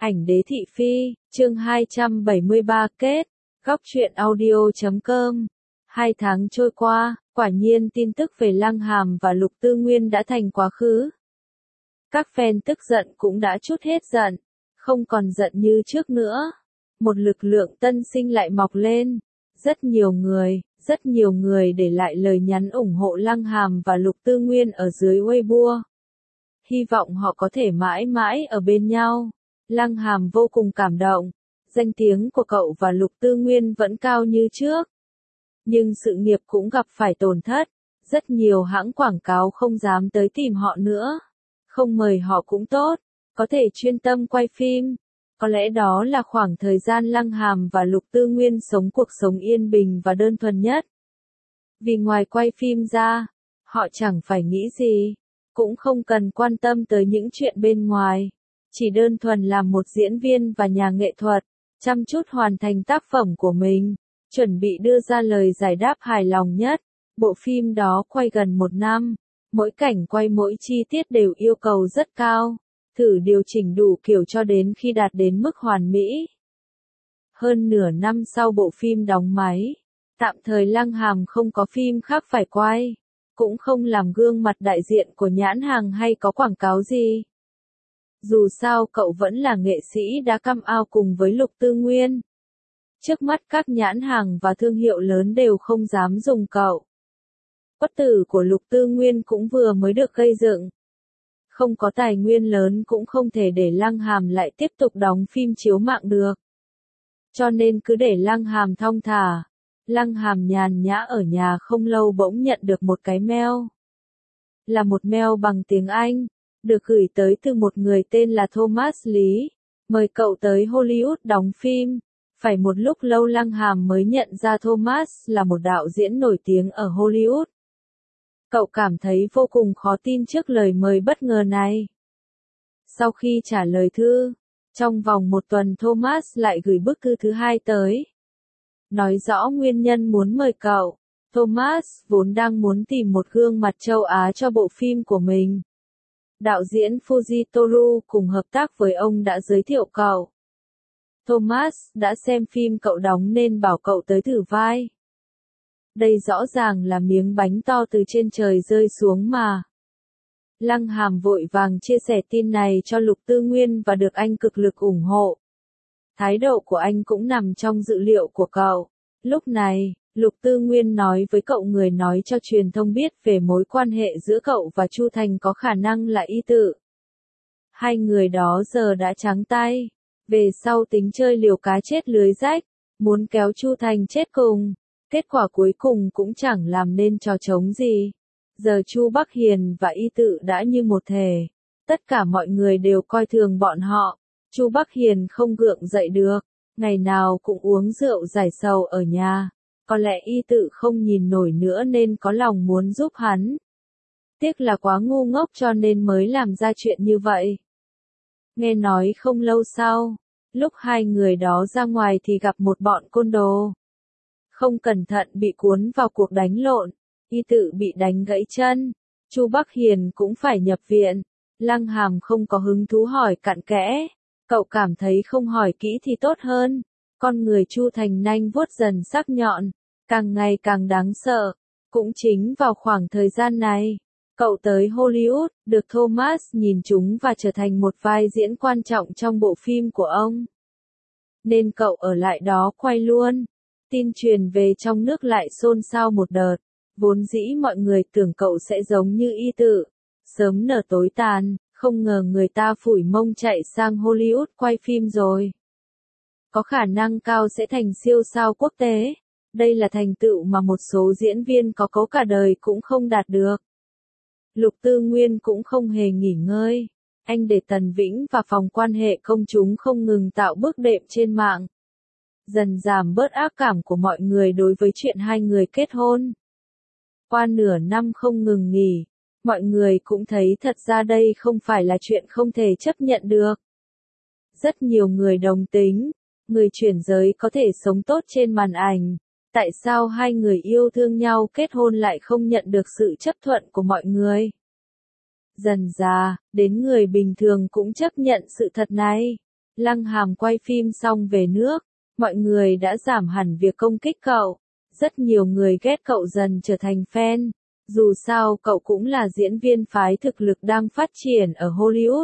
Ảnh đế thị phi, chương 273 kết, góc truyện audio.com. 2 tháng trôi qua, quả nhiên tin tức về Lăng Hàm và Lục Tư Nguyên đã thành quá khứ. Các fan tức giận cũng đã trút hết giận, không còn giận như trước nữa. Một lực lượng tân sinh lại mọc lên. Rất nhiều người để lại lời nhắn ủng hộ Lăng Hàm và Lục Tư Nguyên ở dưới Weibo. Hy vọng họ có thể mãi mãi ở bên nhau. Lăng Hàm vô cùng cảm động. Danh tiếng của cậu và Lục Tư Nguyên vẫn cao như trước. Nhưng sự nghiệp cũng gặp phải tổn thất. Rất nhiều hãng quảng cáo không dám tới tìm họ nữa. Không mời họ cũng tốt. Có thể chuyên tâm quay phim. Có lẽ đó là khoảng thời gian Lăng Hàm và Lục Tư Nguyên sống cuộc sống yên bình và đơn thuần nhất. Vì ngoài quay phim ra, họ chẳng phải nghĩ gì. Cũng không cần quan tâm tới những chuyện bên ngoài. Chỉ đơn thuần làm một diễn viên và nhà nghệ thuật, chăm chút hoàn thành tác phẩm của mình, chuẩn bị đưa ra lời giải đáp hài lòng nhất. Bộ phim đó quay gần 1 năm, mỗi cảnh quay mỗi chi tiết đều yêu cầu rất cao, thử điều chỉnh đủ kiểu cho đến khi đạt đến mức hoàn mỹ. Hơn nửa năm sau bộ phim đóng máy, tạm thời Lăng Hàm không có phim khác phải quay, cũng không làm gương mặt đại diện của nhãn hàng hay có quảng cáo gì. Dù sao cậu vẫn là nghệ sĩ đã come out cùng với Lục Tư Nguyên. Trước mắt các nhãn hàng và thương hiệu lớn đều không dám dùng cậu. Bất tử của Lục Tư Nguyên cũng vừa mới được gây dựng. Không có tài nguyên lớn cũng không thể để Lăng Hàm lại tiếp tục đóng phim chiếu mạng được. Cho nên cứ để Lăng Hàm thong thả. Lăng Hàm nhàn nhã ở nhà không lâu bỗng nhận được một cái mail. Là một mail bằng tiếng Anh, được gửi tới từ một người tên là Thomas Lý, mời cậu tới Hollywood đóng phim. Phải một lúc lâu Lăng Hàm mới nhận ra Thomas là một đạo diễn nổi tiếng ở Hollywood. Cậu cảm thấy vô cùng khó tin trước lời mời bất ngờ này. Sau khi trả lời thư, trong vòng 1 tuần Thomas lại gửi bức thư thứ 2 tới. Nói rõ nguyên nhân muốn mời cậu. Thomas vốn đang muốn tìm một gương mặt châu Á cho bộ phim của mình. Đạo diễn Fujitoru cùng hợp tác với ông đã giới thiệu cậu. Thomas đã xem phim cậu đóng nên bảo cậu tới thử vai. Đây rõ ràng là miếng bánh to từ trên trời rơi xuống mà. Lăng Hàm vội vàng chia sẻ tin này cho Lục Tư Nguyên và được anh cực lực ủng hộ. Thái độ của anh cũng nằm trong dự liệu của cậu. Lúc này, Lục Tư Nguyên nói với cậu người nói cho truyền thông biết về mối quan hệ giữa cậu và Chu Thành có khả năng là y tự. Hai người đó giờ đã trắng tay. Về sau tính chơi liều cá chết lưới rách, muốn kéo Chu Thành chết cùng. Kết quả cuối cùng cũng chẳng làm nên trò trống gì. Giờ Chu Bắc Hiền và y tự đã như một thể. Tất cả mọi người đều coi thường bọn họ. Chu Bắc Hiền không gượng dậy được. Ngày nào cũng uống rượu giải sầu ở nhà. Có lẽ y tự không nhìn nổi nữa nên có lòng muốn giúp hắn. Tiếc là quá ngu ngốc cho nên mới làm ra chuyện như vậy. Nghe nói không lâu sau, lúc hai người đó ra ngoài thì gặp một bọn côn đồ. Không cẩn thận bị cuốn vào cuộc đánh lộn, y tự bị đánh gãy chân, Chu Bắc Hiền cũng phải nhập viện. Lăng Hàm không có hứng thú hỏi cặn kẽ, cậu cảm thấy không hỏi kỹ thì tốt hơn. Con người Chu Thành nanh vuốt dần sắc nhọn, càng ngày càng đáng sợ. Cũng chính vào khoảng thời gian này, cậu tới Hollywood, được Thomas nhìn trúng và trở thành một vai diễn quan trọng trong bộ phim của ông. Nên cậu ở lại đó quay luôn. Tin truyền về trong nước lại xôn xao một đợt. Vốn dĩ mọi người tưởng cậu sẽ giống như y tự, sớm nở tối tàn, không ngờ người ta phủi mông chạy sang Hollywood quay phim rồi. Có khả năng cao sẽ thành siêu sao quốc tế. Đây là thành tựu mà một số diễn viên có cấu cả đời cũng không đạt được. Lục Tư Nguyên cũng không hề nghỉ ngơi. Anh để Tần Vĩnh và phòng quan hệ công chúng không ngừng tạo bước đệm trên mạng. Dần giảm bớt ác cảm của mọi người đối với chuyện hai người kết hôn. Qua nửa năm không ngừng nghỉ, mọi người cũng thấy thật ra đây không phải là chuyện không thể chấp nhận được. Rất nhiều người đồng tính, người chuyển giới có thể sống tốt trên màn ảnh. Tại sao hai người yêu thương nhau kết hôn lại không nhận được sự chấp thuận của mọi người? Dần dà, đến người bình thường cũng chấp nhận sự thật này. Lăng Hàm quay phim xong về nước, mọi người đã giảm hẳn việc công kích cậu. Rất nhiều người ghét cậu dần trở thành fan. Dù sao cậu cũng là diễn viên phái thực lực đang phát triển ở Hollywood.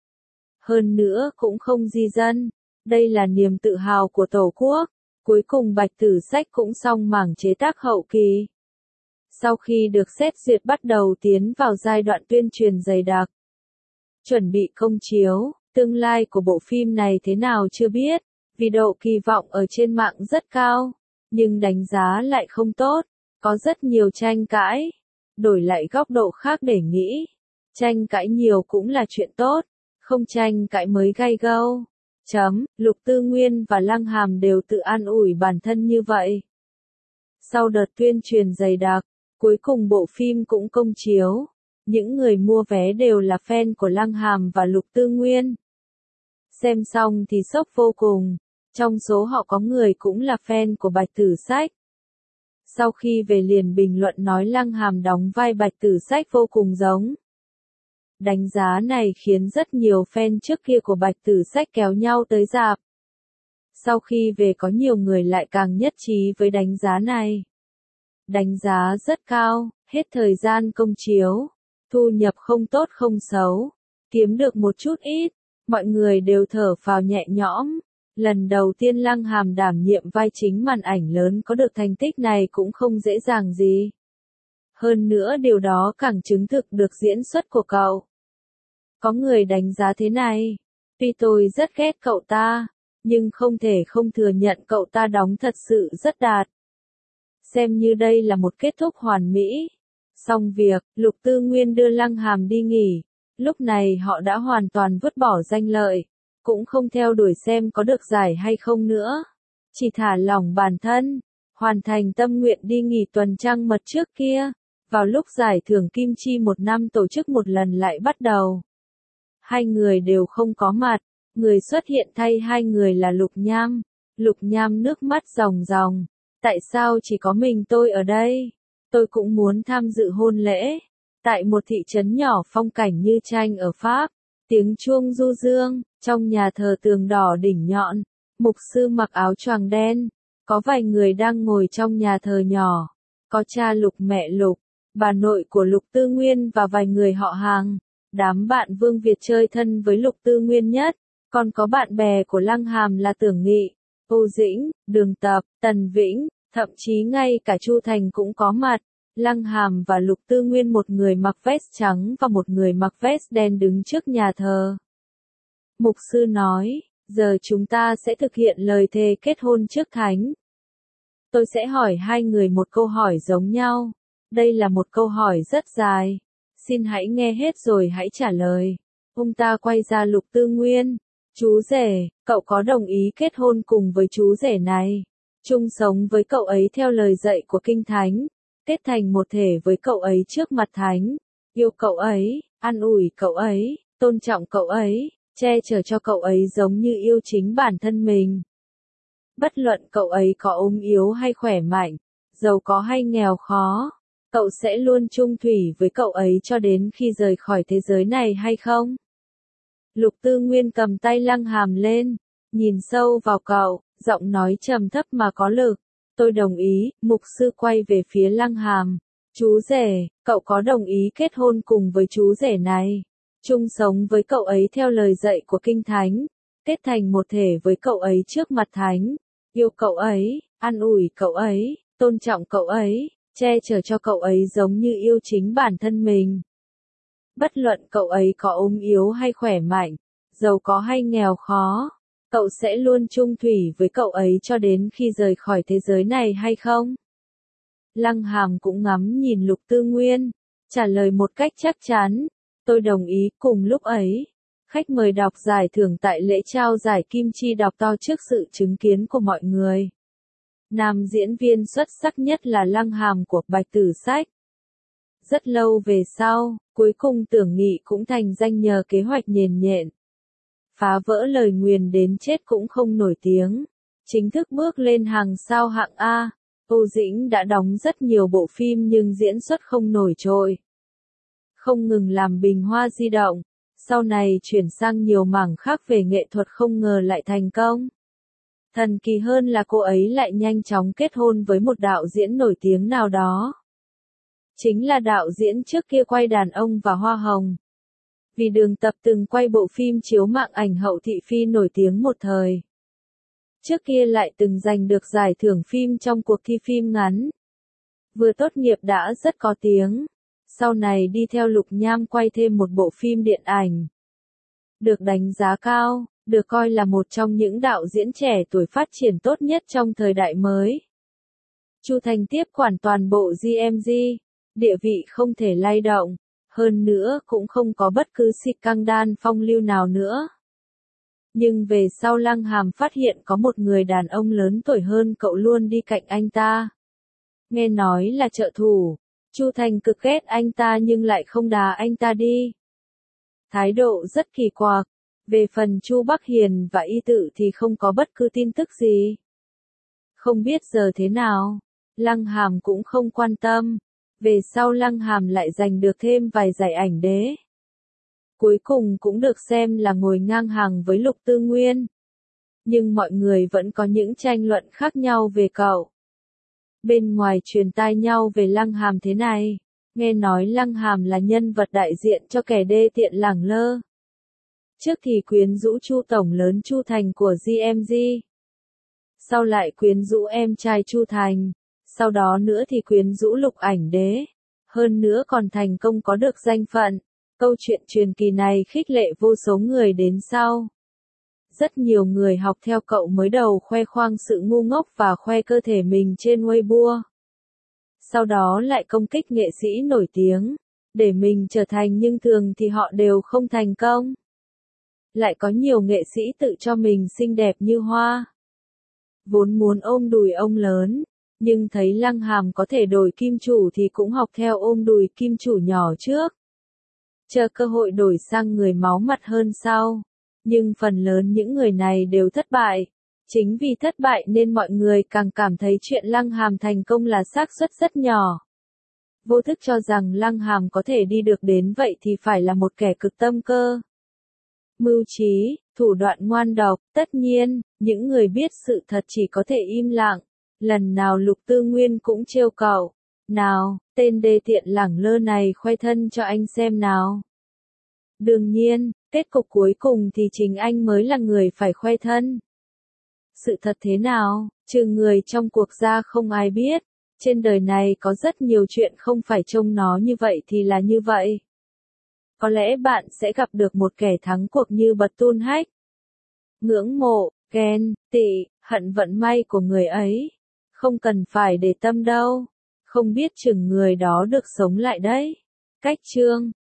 Hơn nữa cũng không di dân. Đây là niềm tự hào của Tổ quốc. Cuối cùng Bạch Tử Sách cũng xong mảng chế tác hậu kỳ. Sau khi được xét duyệt bắt đầu tiến vào giai đoạn tuyên truyền dày đặc. Chuẩn bị công chiếu, tương lai của bộ phim này thế nào chưa biết, vì độ kỳ vọng ở trên mạng rất cao, nhưng đánh giá lại không tốt, có rất nhiều tranh cãi. Đổi lại góc độ khác để nghĩ, tranh cãi nhiều cũng là chuyện tốt, không tranh cãi mới gay go. Lục Tư Nguyên và Lăng Hàm đều tự an ủi bản thân như vậy. Sau đợt tuyên truyền dày đặc, cuối cùng bộ phim cũng công chiếu. Những người mua vé đều là fan của Lăng Hàm và Lục Tư Nguyên. Xem xong thì sốc vô cùng, trong số họ có người cũng là fan của Bạch Tử Sách. Sau khi về liền bình luận nói Lăng Hàm đóng vai Bạch Tử Sách vô cùng giống. Đánh giá này khiến rất nhiều fan trước kia của Bạch Tử Sách kéo nhau tới rạp. Sau khi về có nhiều người lại càng nhất trí với đánh giá này. Đánh giá rất cao, hết thời gian công chiếu, thu nhập không tốt không xấu, kiếm được một chút ít, mọi người đều thở phào nhẹ nhõm. Lần đầu tiên Lăng Hàm đảm nhiệm vai chính màn ảnh lớn có được thành tích này cũng không dễ dàng gì. Hơn nữa điều đó càng chứng thực được diễn xuất của cậu. Có người đánh giá thế này, tuy tôi rất ghét cậu ta, nhưng không thể không thừa nhận cậu ta đóng thật sự rất đạt. Xem như đây là một kết thúc hoàn mỹ. Xong việc, Lục Tư Nguyên đưa Lăng Hàm đi nghỉ, lúc này họ đã hoàn toàn vứt bỏ danh lợi, cũng không theo đuổi xem có được giải hay không nữa. Chỉ thả lỏng bản thân, hoàn thành tâm nguyện đi nghỉ tuần trăng mật trước kia, vào lúc giải thưởng Kim Chi một năm tổ chức một lần lại bắt đầu. Hai người đều không có mặt, người xuất hiện thay hai người là Lục Nham. Lục Nham nước mắt ròng ròng, tại sao chỉ có mình tôi ở đây? Tôi cũng muốn tham dự hôn lễ. Tại một thị trấn nhỏ phong cảnh như tranh ở Pháp, tiếng chuông du dương, trong nhà thờ tường đỏ đỉnh nhọn, mục sư mặc áo choàng đen, có vài người đang ngồi trong nhà thờ nhỏ, có cha Lục, mẹ Lục, bà nội của Lục Tư Nguyên và vài người họ hàng. Đám bạn Vương Việt chơi thân với Lục Tư Nguyên nhất, còn có bạn bè của Lăng Hàm là Tưởng Nghị, Âu Dĩnh, Đường Tập, Tần Vĩnh, thậm chí ngay cả Chu Thành cũng có mặt. Lăng Hàm và Lục Tư Nguyên một người mặc vest trắng và một người mặc vest đen đứng trước nhà thờ. Mục sư nói, giờ chúng ta sẽ thực hiện lời thề kết hôn trước thánh. Tôi sẽ hỏi hai người một câu hỏi giống nhau. Đây là một câu hỏi rất dài. Xin hãy nghe hết rồi hãy trả lời. Ông ta quay ra Lục Tư Nguyên. Chú rể, cậu có đồng ý kết hôn cùng với chú rể này? Chung sống với cậu ấy theo lời dạy của Kinh Thánh. Kết thành một thể với cậu ấy trước mặt Thánh. Yêu cậu ấy, an ủi cậu ấy, tôn trọng cậu ấy, che chở cho cậu ấy giống như yêu chính bản thân mình. Bất luận cậu ấy có ốm yếu hay khỏe mạnh, giàu có hay nghèo khó, cậu sẽ luôn chung thủy với cậu ấy cho đến khi rời khỏi thế giới này hay không? Lục Tư Nguyên cầm tay Lăng Hàm lên, nhìn sâu vào cậu, giọng nói trầm thấp mà có lực. Tôi đồng ý. Mục sư quay về phía Lăng Hàm. Chú rể, cậu có đồng ý kết hôn cùng với chú rể này? Chung sống với cậu ấy theo lời dạy của Kinh Thánh. Kết thành một thể với cậu ấy trước mặt Thánh. Yêu cậu ấy, an ủi cậu ấy, tôn trọng cậu ấy, che chở cho cậu ấy giống như yêu chính bản thân mình. Bất luận cậu ấy có ốm yếu hay khỏe mạnh, giàu có hay nghèo khó, cậu sẽ luôn chung thủy với cậu ấy cho đến khi rời khỏi thế giới này hay không? Lăng Hàm cũng ngắm nhìn Lục Tư Nguyên, trả lời một cách chắc chắn. Tôi đồng ý. Cùng lúc ấy, khách mời đọc giải thưởng tại lễ trao giải Kim Chi đọc to trước sự chứng kiến của mọi người. Nam diễn viên xuất sắc nhất là Lăng Hàm của Bạch Tử Sách. Rất lâu về sau, cuối cùng Tưởng Nghị cũng thành danh nhờ kế hoạch nhền nhện. Phá vỡ lời nguyền đến chết cũng không nổi tiếng. Chính thức bước lên hàng sao hạng A. Âu Dĩnh đã đóng rất nhiều bộ phim nhưng diễn xuất không nổi trội. Không ngừng làm bình hoa di động. sau này chuyển sang nhiều mảng khác về nghệ thuật không ngờ lại thành công. Thần kỳ hơn là cô ấy lại nhanh chóng kết hôn với một đạo diễn nổi tiếng nào đó. Chính là đạo diễn trước kia quay Đàn ông và Hoa hồng. Vì Đường Tập từng quay bộ phim chiếu mạng ảnh hậu thị phi nổi tiếng một thời. Trước kia lại từng giành được giải thưởng phim trong cuộc thi phim ngắn. Vừa tốt nghiệp đã rất có tiếng. Sau này đi theo Lục Nham quay thêm một bộ phim điện ảnh. Được đánh giá cao, được coi là một trong những đạo diễn trẻ tuổi phát triển tốt nhất trong thời đại mới. Chu Thành tiếp quản toàn bộ GMG, địa vị không thể lay động, hơn nữa cũng không có bất cứ scandal phong lưu nào nữa. Nhưng về sau Lăng Hàm phát hiện có một người đàn ông lớn tuổi hơn cậu luôn đi cạnh anh ta. Nghe nói là trợ thủ, Chu Thành cực ghét anh ta nhưng lại không đá anh ta đi. Thái độ rất kỳ quặc. Về phần Chu Bắc Hiền và Y Tự thì không có bất cứ tin tức gì. Không biết giờ thế nào, Lăng Hàm cũng không quan tâm. Về sau Lăng Hàm lại giành được thêm vài giải ảnh đế. Cuối cùng cũng được xem là ngồi ngang hàng với Lục Tư Nguyên. Nhưng mọi người vẫn có những tranh luận khác nhau về cậu. Bên ngoài truyền tai nhau về Lăng Hàm thế này. Nghe nói Lăng Hàm là nhân vật đại diện cho kẻ đê tiện lẳng lơ. Trước thì quyến rũ Chu tổng lớn Chu Thành của GMG. Sau lại quyến rũ em trai Chu Thành. Sau đó nữa thì quyến rũ Lục ảnh đế. Hơn nữa còn thành công có được danh phận. Câu chuyện truyền kỳ này khích lệ vô số người đến sau. Rất nhiều người học theo cậu mới đầu khoe khoang sự ngu ngốc và khoe cơ thể mình trên Weibo. Sau đó lại công kích nghệ sĩ nổi tiếng, để mình trở thành nhưng thường thì họ đều không thành công. Lại có nhiều nghệ sĩ tự cho mình xinh đẹp như hoa. Vốn muốn ôm đùi ông lớn, nhưng thấy Lăng Hàm có thể đổi kim chủ thì cũng học theo ôm đùi kim chủ nhỏ trước. Chờ cơ hội đổi sang người máu mặt hơn sau. Nhưng phần lớn những người này đều thất bại. Chính vì thất bại nên mọi người càng cảm thấy chuyện Lăng Hàm thành công là xác suất rất nhỏ. Vô thức cho rằng Lăng Hàm có thể đi được đến vậy thì phải là một kẻ cực tâm cơ. Mưu trí, thủ đoạn ngoan độc, tất nhiên, những người biết sự thật chỉ có thể im lặng. Lần nào Lục Tư Nguyên cũng trêu cậu. Nào, tên đê tiện lẳng lơ này khoe thân cho anh xem nào. Đương nhiên, kết cục cuối cùng thì chính anh mới là người phải khoe thân. Sự thật thế nào, trừ người trong cuộc ra không ai biết. Trên đời này có rất nhiều chuyện không phải trông nó như vậy thì là như vậy. Có lẽ bạn sẽ gặp được một kẻ thắng cuộc như Batuôn Hách. Ngưỡng mộ, ghen, tị, hận vận may của người ấy. Không cần phải để tâm đâu. Không biết chừng người đó được sống lại đấy. Cách chương